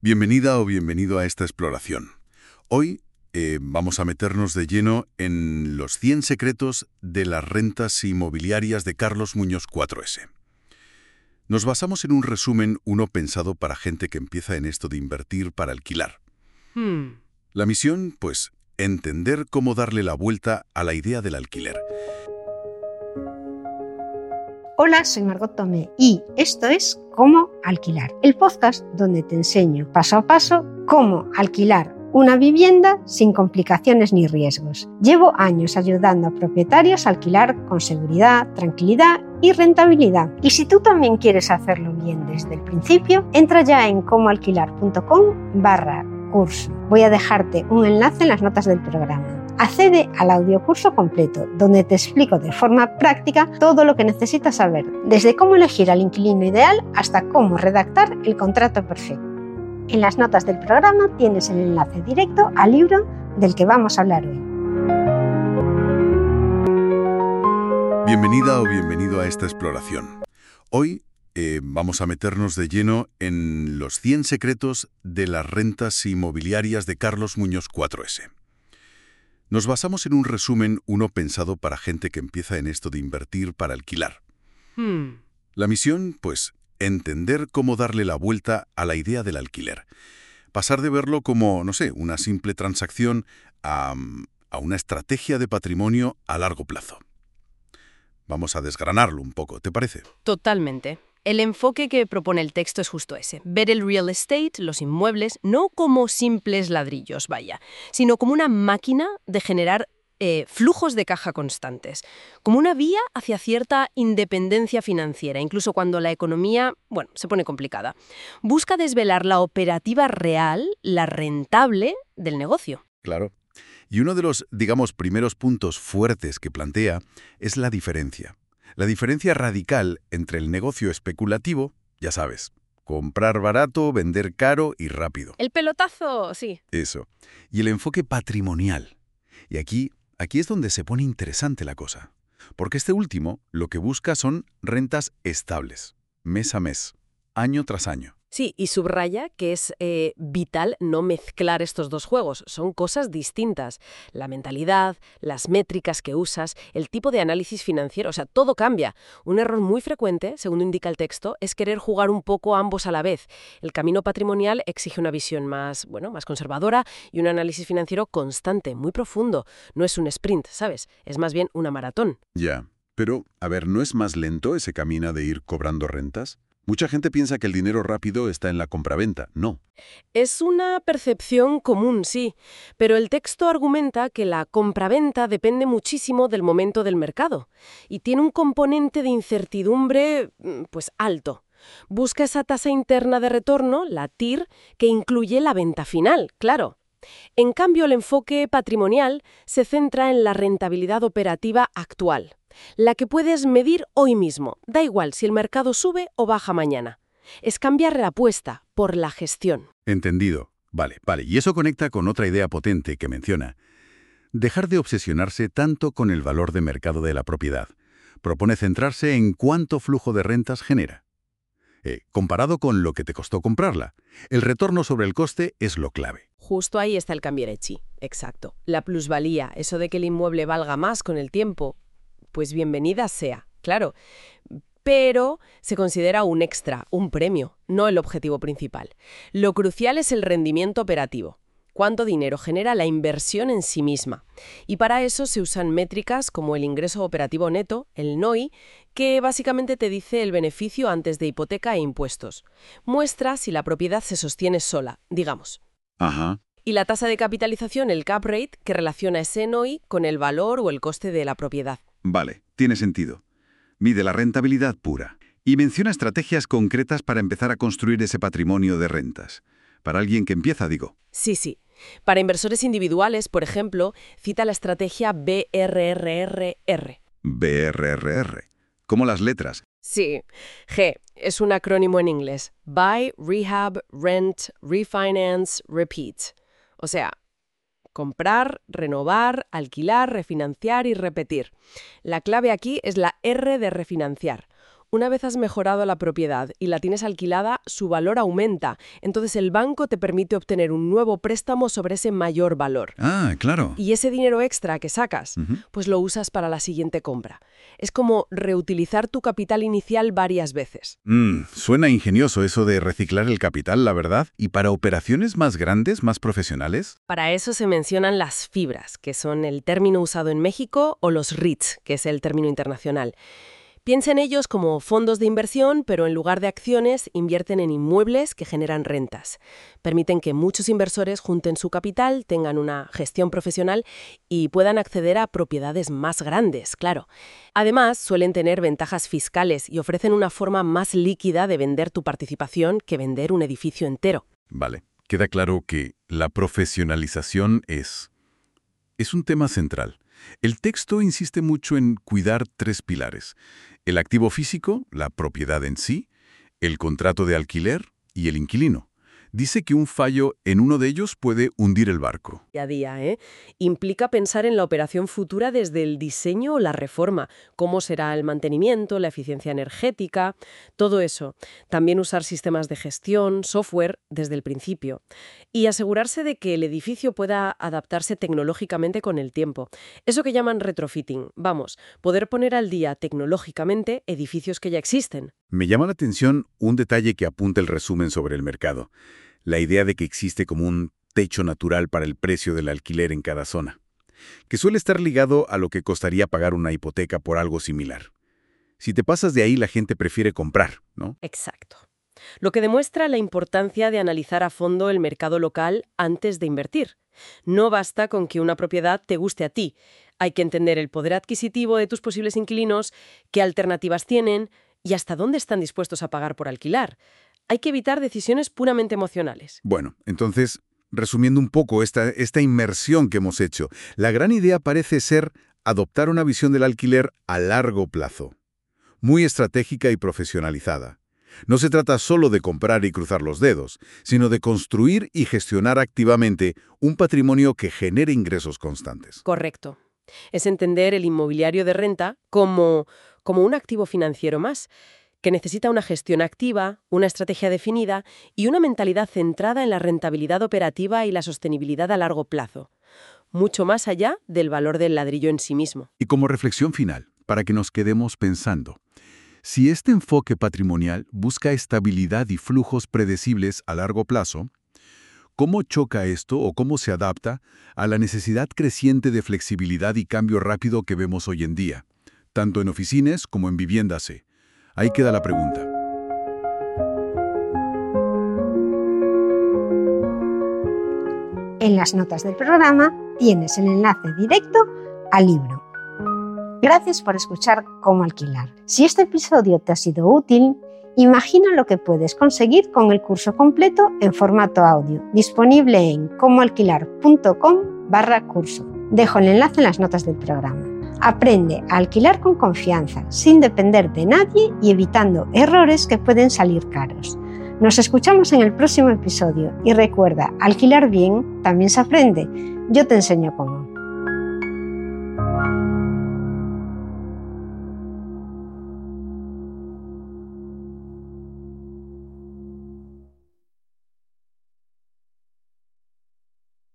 Bienvenida o bienvenido a esta exploración. Hoy vamos a meternos de lleno en los 100 secretos de las rentas inmobiliarias de Carlos Muñoz 4S. Nos basamos en un resumen, uno pensado para gente que empieza en esto de invertir para alquilar. La misión, pues, entender cómo darle la vuelta a la idea del alquiler. Hola, soy Margot Tomé y esto es Cómo Alquilar, el podcast donde te enseño paso a paso cómo alquilar una vivienda sin complicaciones ni riesgos. Llevo años ayudando a propietarios a alquilar con seguridad, tranquilidad y rentabilidad. Y si tú también quieres hacerlo bien desde el principio, entra ya en comoalquilar.com/curso. Voy a dejarte un enlace en las notas del programa. Accede al audiocurso completo, donde te explico de forma práctica todo lo que necesitas saber, desde cómo elegir al inquilino ideal hasta cómo redactar el contrato perfecto. En las notas del programa tienes el enlace directo al libro del que vamos a hablar hoy. Bienvenida o bienvenido a esta exploración. Hoy vamos a meternos de lleno en los 100 secretos de las rentas inmobiliarias de Carlos Muñoz 4S. Nos basamos en un resumen, uno pensado para gente que empieza en esto de invertir para alquilar. La misión, pues, entender cómo darle la vuelta a la idea del alquiler. Pasar de verlo como, no sé, una simple transacción a una estrategia de patrimonio a largo plazo. Vamos a desgranarlo un poco, ¿te parece? Totalmente. El enfoque que propone el texto es justo ese, ver el real estate, los inmuebles, no como simples ladrillos, vaya, sino como una máquina de generar flujos de caja constantes, como una vía hacia cierta independencia financiera, incluso cuando la economía, se pone complicada. Busca desvelar la operativa real, la rentable del negocio. Claro. Y uno de los, digamos, primeros puntos fuertes que plantea es la diferencia. La diferencia radical entre el negocio especulativo, ya sabes, comprar barato, vender caro y rápido. El pelotazo, sí. Eso. Y el enfoque patrimonial. Y aquí es donde se pone interesante la cosa. Porque este último lo que busca son rentas estables, mes a mes, año tras año. Sí, y subraya que es vital no mezclar estos dos juegos. Son cosas distintas. La mentalidad, las métricas que usas, el tipo de análisis financiero, o sea, todo cambia. Un error muy frecuente, según indica el texto, es querer jugar un poco ambos a la vez. El camino patrimonial exige una visión más conservadora y un análisis financiero constante, muy profundo. No es un sprint, ¿sabes? Es más bien una maratón. Ya, pero, a ver, ¿no es más lento ese camino de ir cobrando rentas? Mucha gente piensa que el dinero rápido está en la compraventa. No. Es una percepción común, sí, pero el texto argumenta que la compraventa depende muchísimo del momento del mercado y tiene un componente de incertidumbre, alto. Busca esa tasa interna de retorno, la TIR, que incluye la venta final, claro. En cambio, el enfoque patrimonial se centra en la rentabilidad operativa actual, la que puedes medir hoy mismo, da igual si el mercado sube o baja mañana. Es cambiar la apuesta por la gestión. Entendido. Vale. Y eso conecta con otra idea potente que menciona. Dejar de obsesionarse tanto con el valor de mercado de la propiedad. Propone centrarse en cuánto flujo de rentas genera. Comparado con lo que te costó comprarla. El retorno sobre el coste es lo clave. Justo ahí está el cambierechi, exacto. La plusvalía, eso de que el inmueble valga más con el tiempo, pues bienvenida sea, claro. Pero se considera un extra, un premio, no el objetivo principal. Lo crucial es el rendimiento operativo. Cuánto dinero genera la inversión en sí misma. Y para eso se usan métricas como el ingreso operativo neto, el NOI, que básicamente te dice el beneficio antes de hipoteca e impuestos. Muestra si la propiedad se sostiene sola, digamos. Ajá. Y la tasa de capitalización, el cap rate, que relaciona ese NOI con el valor o el coste de la propiedad. Vale, tiene sentido. Mide la rentabilidad pura. Y menciona estrategias concretas para empezar a construir ese patrimonio de rentas. Para alguien que empieza, digo. Sí. Para inversores individuales, por ejemplo, cita la estrategia BRRRR. BRRR. ¿Cómo las letras? Sí, G es un acrónimo en inglés. Buy, Rehab, Rent, Refinance, Repeat. O sea, comprar, renovar, alquilar, refinanciar y repetir. La clave aquí es la R de refinanciar. Una vez has mejorado la propiedad y la tienes alquilada, su valor aumenta. Entonces el banco te permite obtener un nuevo préstamo sobre ese mayor valor. Ah, claro. Y ese dinero extra que sacas, pues lo usas para la siguiente compra. Es como reutilizar tu capital inicial varias veces. Suena ingenioso eso de reciclar el capital, la verdad. ¿Y para operaciones más grandes, más profesionales? Para eso se mencionan las fibras, que son el término usado en México, o los REITs, que es el término internacional. Piensa en ellos como fondos de inversión, pero en lugar de acciones invierten en inmuebles que generan rentas. Permiten que muchos inversores junten su capital, tengan una gestión profesional y puedan acceder a propiedades más grandes, claro. Además, suelen tener ventajas fiscales y ofrecen una forma más líquida de vender tu participación que vender un edificio entero. Vale, queda claro que la profesionalización es un tema central. El texto insiste mucho en cuidar 3 pilares: el activo físico, la propiedad en sí, el contrato de alquiler y el inquilino. Dice que un fallo en uno de ellos puede hundir el barco. Día a día, ¿eh? Implica pensar en la operación futura desde el diseño o la reforma, cómo será el mantenimiento, la eficiencia energética, todo eso. También usar sistemas de gestión, software, desde el principio. Y asegurarse de que el edificio pueda adaptarse tecnológicamente con el tiempo. Eso que llaman retrofitting. Vamos, poder poner al día tecnológicamente edificios que ya existen. Me llama la atención un detalle que apunta el resumen sobre el mercado: la idea de que existe como un techo natural para el precio del alquiler en cada zona, que suele estar ligado a lo que costaría pagar una hipoteca por algo similar. Si te pasas de ahí, la gente prefiere comprar, ¿no? Exacto. Lo que demuestra la importancia de analizar a fondo el mercado local antes de invertir. No basta con que una propiedad te guste a ti. Hay que entender el poder adquisitivo de tus posibles inquilinos, qué alternativas tienen y hasta dónde están dispuestos a pagar por alquilar. Hay que evitar decisiones puramente emocionales. Bueno, entonces, resumiendo un poco esta inmersión que hemos hecho, la gran idea parece ser adoptar una visión del alquiler a largo plazo, muy estratégica y profesionalizada. No se trata solo de comprar y cruzar los dedos, sino de construir y gestionar activamente un patrimonio que genere ingresos constantes. Correcto. Es entender el inmobiliario de renta como un activo financiero más, que necesita una gestión activa, una estrategia definida y una mentalidad centrada en la rentabilidad operativa y la sostenibilidad a largo plazo, mucho más allá del valor del ladrillo en sí mismo. Y como reflexión final, para que nos quedemos pensando, si este enfoque patrimonial busca estabilidad y flujos predecibles a largo plazo, ¿cómo choca esto o cómo se adapta a la necesidad creciente de flexibilidad y cambio rápido que vemos hoy en día, tanto en oficinas como en viviendas? Ahí queda la pregunta. En las notas del programa tienes el enlace directo al libro. Gracias por escuchar Cómo alquilar. Si este episodio te ha sido útil, imagina lo que puedes conseguir con el curso completo en formato audio, disponible en comoalquilar.com/curso. Dejo el enlace en las notas del programa. Aprende a alquilar con confianza, sin depender de nadie y evitando errores que pueden salir caros. Nos escuchamos en el próximo episodio y recuerda, alquilar bien también se aprende. Yo te enseño cómo.